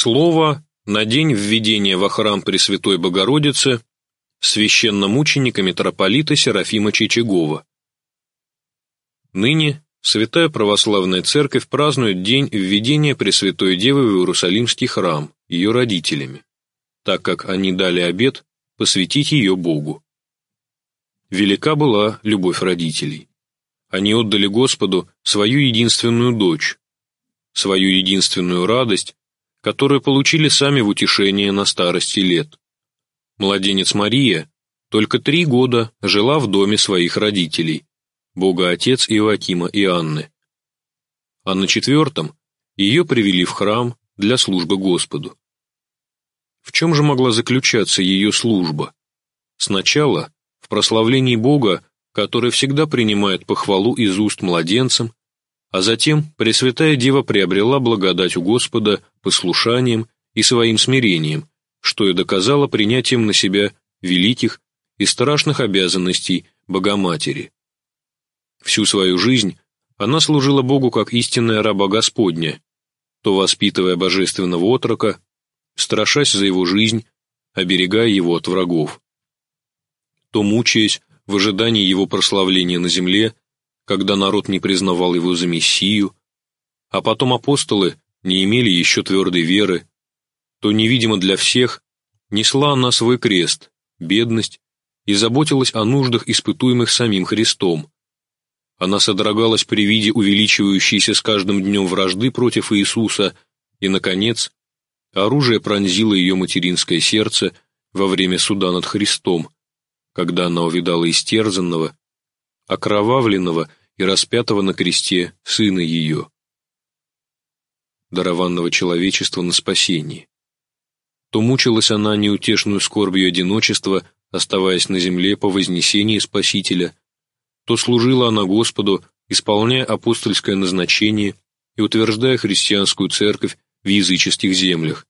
Слово на день введения во храм Пресвятой Богородицы священномученика митрополита Серафима Чичагова. Ныне Святая Православная Церковь празднует день введения Пресвятой Девы в Иерусалимский храм ее родителями, так как они дали обет посвятить ее Богу. Велика была любовь родителей. Они отдали Господу свою единственную дочь, свою единственную радость, которую получили сами в утешение на старости лет. Младенец Мария только 3 года жила в доме своих родителей, Бога Отец Иоакима и Анны. А на 4-м ее привели в храм для службы Господу. В чем же могла заключаться ее служба? Сначала в прославлении Бога, который всегда принимает похвалу из уст младенцам, а затем Пресвятая Дева приобрела благодать у Господа послушанием и своим смирением, что и доказало принятием на себя великих и страшных обязанностей Богоматери. Всю свою жизнь она служила Богу как истинная раба Господня, то воспитывая божественного отрока, страшась за его жизнь, оберегая его от врагов, то мучаясь в ожидании его прославления на земле, когда народ не признавал его за Мессию, а потом апостолы не имели еще твердой веры, то невидимо для всех несла она свой крест, бедность, и заботилась о нуждах, испытуемых самим Христом. Она содрогалась при виде увеличивающейся с каждым днем вражды против Иисуса, и, наконец, оружие пронзило ее материнское сердце во время суда над Христом, когда она увидала истерзанного, окровавленного и распятого на кресте Сына ее, дарованного человечеству на спасение. То мучилась она неутешную скорбью одиночества, оставаясь на земле по вознесении Спасителя, то служила она Господу, исполняя апостольское назначение и утверждая христианскую церковь в языческих землях,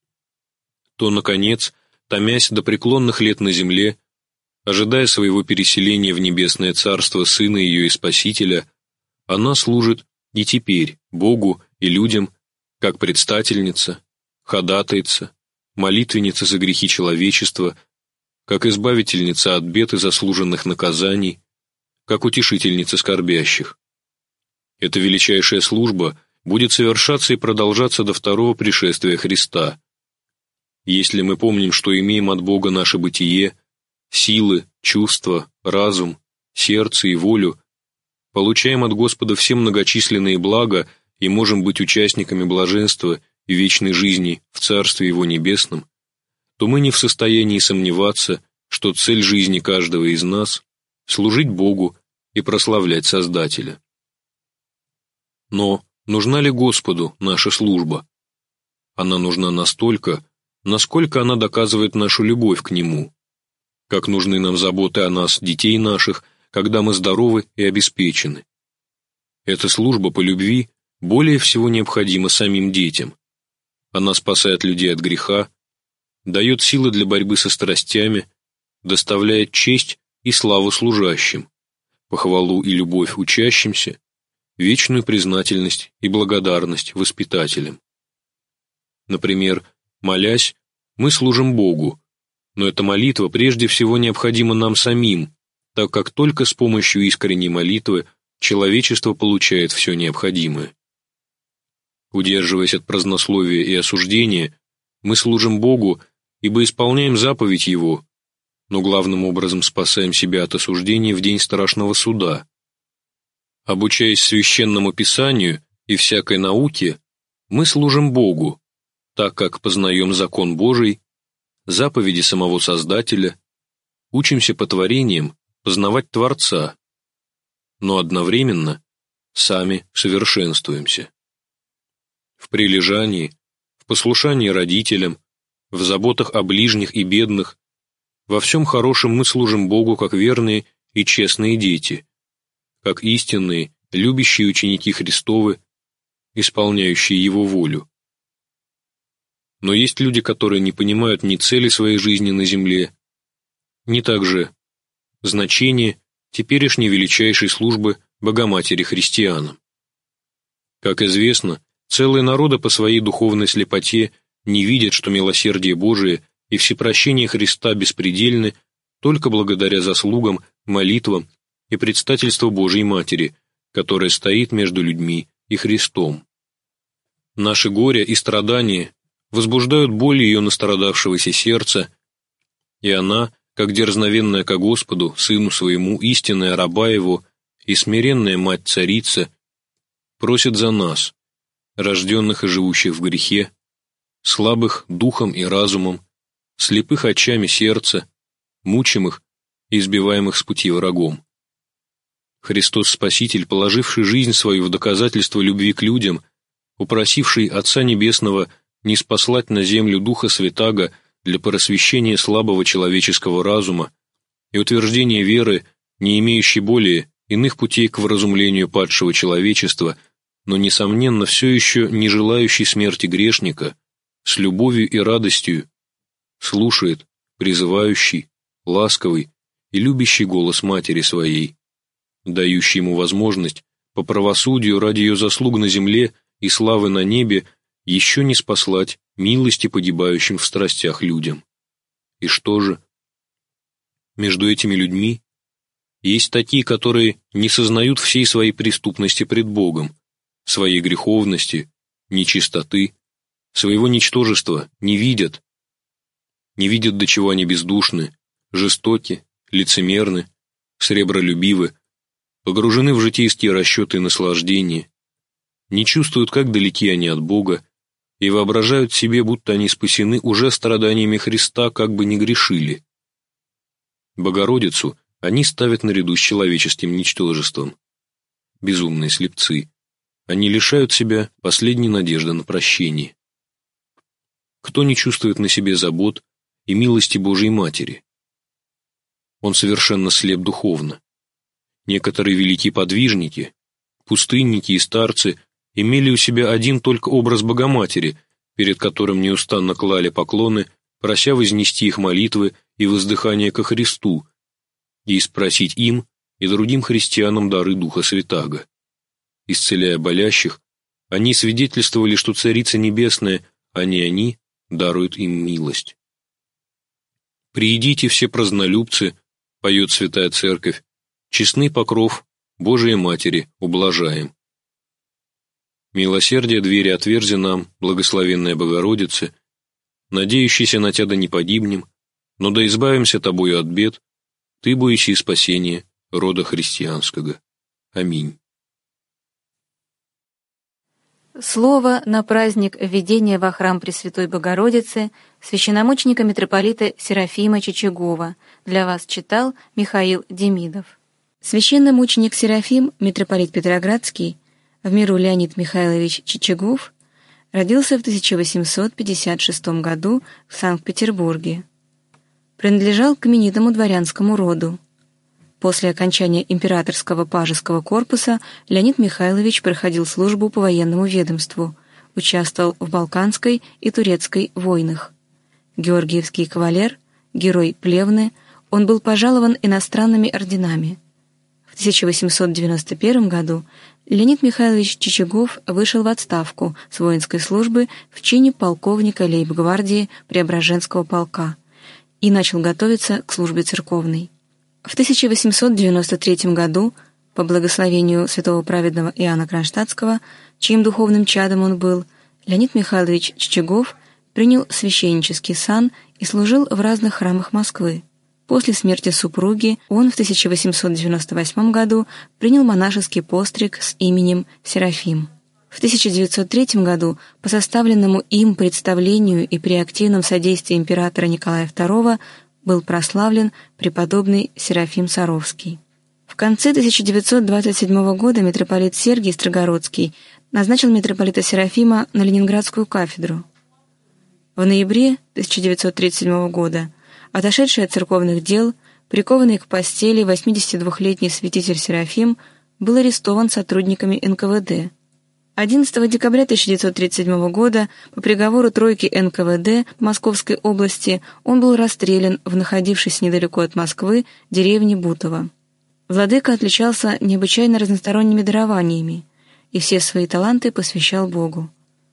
то, наконец, томясь до преклонных лет на земле, ожидая своего переселения в небесное царство Сына ее и Спасителя, она служит и теперь Богу и людям как предстательница, ходатайца, молитвенница за грехи человечества, как избавительница от бед и заслуженных наказаний, как утешительница скорбящих. Эта величайшая служба будет совершаться и продолжаться до второго пришествия Христа. Если мы помним, что имеем от Бога наше бытие, силы, чувства, разум, сердце и волю, получаем от Господа все многочисленные блага и можем быть участниками блаженства и вечной жизни в Царстве Его Небесном, то мы не в состоянии сомневаться, что цель жизни каждого из нас — служить Богу и прославлять Создателя. Но нужна ли Господу наша служба? Она нужна настолько, насколько она доказывает нашу любовь к Нему, как нужны нам заботы о нас, детей наших, когда мы здоровы и обеспечены. Эта служба по любви более всего необходима самим детям. Она спасает людей от греха, дает силы для борьбы со страстями, доставляет честь и славу служащим, похвалу и любовь учащимся, вечную признательность и благодарность воспитателям. Например, молясь, мы служим Богу, но эта молитва прежде всего необходима нам самим, так как только с помощью искренней молитвы человечество получает все необходимое. Удерживаясь от празднословия и осуждения, мы служим Богу, ибо исполняем заповедь Его, но главным образом спасаем себя от осуждения в день страшного суда. Обучаясь священному Писанию и всякой науке, мы служим Богу, так как познаем закон Божий, заповеди самого Создателя, учимся по творениям познавать Творца, но одновременно сами совершенствуемся. В прилежании, в послушании родителям, в заботах о ближних и бедных, во всем хорошем мы служим Богу как верные и честные дети, как истинные, любящие ученики Христовы, исполняющие Его волю. Но есть люди, которые не понимают ни цели своей жизни на земле, ни также значения теперешней величайшей службы Богоматери христианам. Как известно, целые народы по своей духовной слепоте не видят, что милосердие Божие и всепрощение Христа беспредельны только благодаря заслугам, молитвам и предстательству Божьей Матери, которая стоит между людьми и Христом. Наши горя и страдания возбуждают боль ее настрадавшегося сердца, и она, как дерзновенная ко Господу, Сыну Своему, истинная раба Его и смиренная Мать-Царица, просит за нас, рожденных и живущих в грехе, слабых духом и разумом, слепых очами сердца, мучимых и избиваемых с пути врагом. Христос Спаситель, положивший жизнь свою в доказательство любви к людям, упросивший Отца Небесного ниспослать на землю Духа Святаго для просвещения слабого человеческого разума и утверждения веры, не имеющей более иных путей к вразумлению падшего человечества, но, несомненно, все еще не желающий смерти грешника, с любовью и радостью слушает призывающий, ласковый и любящий голос Матери Своей, дающий ему возможность по правосудию ради ее заслуг на земле и славы на небе еще не спаслать милости погибающим в страстях людям. И что же? Между этими людьми есть такие, которые не сознают всей своей преступности пред Богом, своей греховности, нечистоты, своего ничтожества не видят, до чего они бездушны, жестоки, лицемерны, сребролюбивы, погружены в житейские расчеты и наслаждения, не чувствуют, как далеки они от Бога, и воображают себе, будто они спасены уже страданиями Христа, как бы не грешили. Богородицу они ставят наряду с человеческим ничтожеством. Безумные слепцы. Они лишают себя последней надежды на прощение. Кто не чувствует на себе забот и милости Божьей Матери? Он совершенно слеп духовно. Некоторые великие подвижники, пустынники и старцы имели у себя один только образ Богоматери, перед которым неустанно клали поклоны, прося вознести их молитвы и воздыхания ко Христу, и спросить им и другим христианам дары Духа Святаго. Исцеляя болящих, они свидетельствовали, что Царица Небесная, а не они, дарует им милость. «Приидите все празднолюбцы», — поет Святая Церковь, «честный покров Божией Матери ублажаем». Милосердие двери отверзи нам, благословенная Богородице, надеющийся на Тя да не погибнем, но да избавимся Тобою от бед, Ты боиси спасения рода христианского. Аминь. Слово на праздник введения во храм Пресвятой Богородицы священномученика митрополита Серафима Чичагова для вас читал Михаил Демидов. Священномученик Серафим, митрополит Петроградский, в миру Леонид Михайлович Чичагов, родился в 1856 году в Санкт-Петербурге. Принадлежал к именитому дворянскому роду. После окончания императорского пажеского корпуса Леонид Михайлович проходил службу по военному ведомству, участвовал в Балканской и Турецкой войнах. Георгиевский кавалер, герой Плевны, он был пожалован иностранными орденами. В 1891 году Леонид Михайлович Чичагов вышел в отставку с воинской службы в чине полковника лейб-гвардии Преображенского полка и начал готовиться к службе церковной. В 1893 году, по благословению святого праведного Иоанна Кронштадтского, чьим духовным чадом он был, Леонид Михайлович Чичагов принял священнический сан и служил в разных храмах Москвы. После смерти супруги он в 1898 году принял монашеский постриг с именем Серафим. В 1903 году по составленному им представлению и при активном содействии императора Николая II был прославлен преподобный Серафим Саровский. В конце 1927 года митрополит Сергий Строгородский назначил митрополита Серафима на Ленинградскую кафедру. В ноябре 1937 года отошедший от церковных дел, прикованный к постели 82-летний святитель Серафим был арестован сотрудниками НКВД. 11 декабря 1937 года по приговору тройки НКВД Московской области он был расстрелян в находившейся недалеко от Москвы деревне Бутово. Владыка отличался необычайно разносторонними дарованиями и все свои таланты посвящал Богу.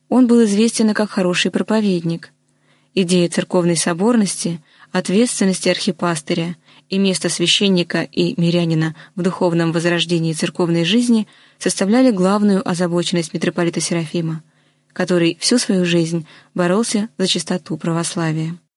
Он был известен как хороший проповедник. Идея церковной соборности, ответственности архипастыря и место священника и мирянина в духовном возрождении церковной жизни составляли главную озабоченность митрополита Серафима, который всю свою жизнь боролся за чистоту православия.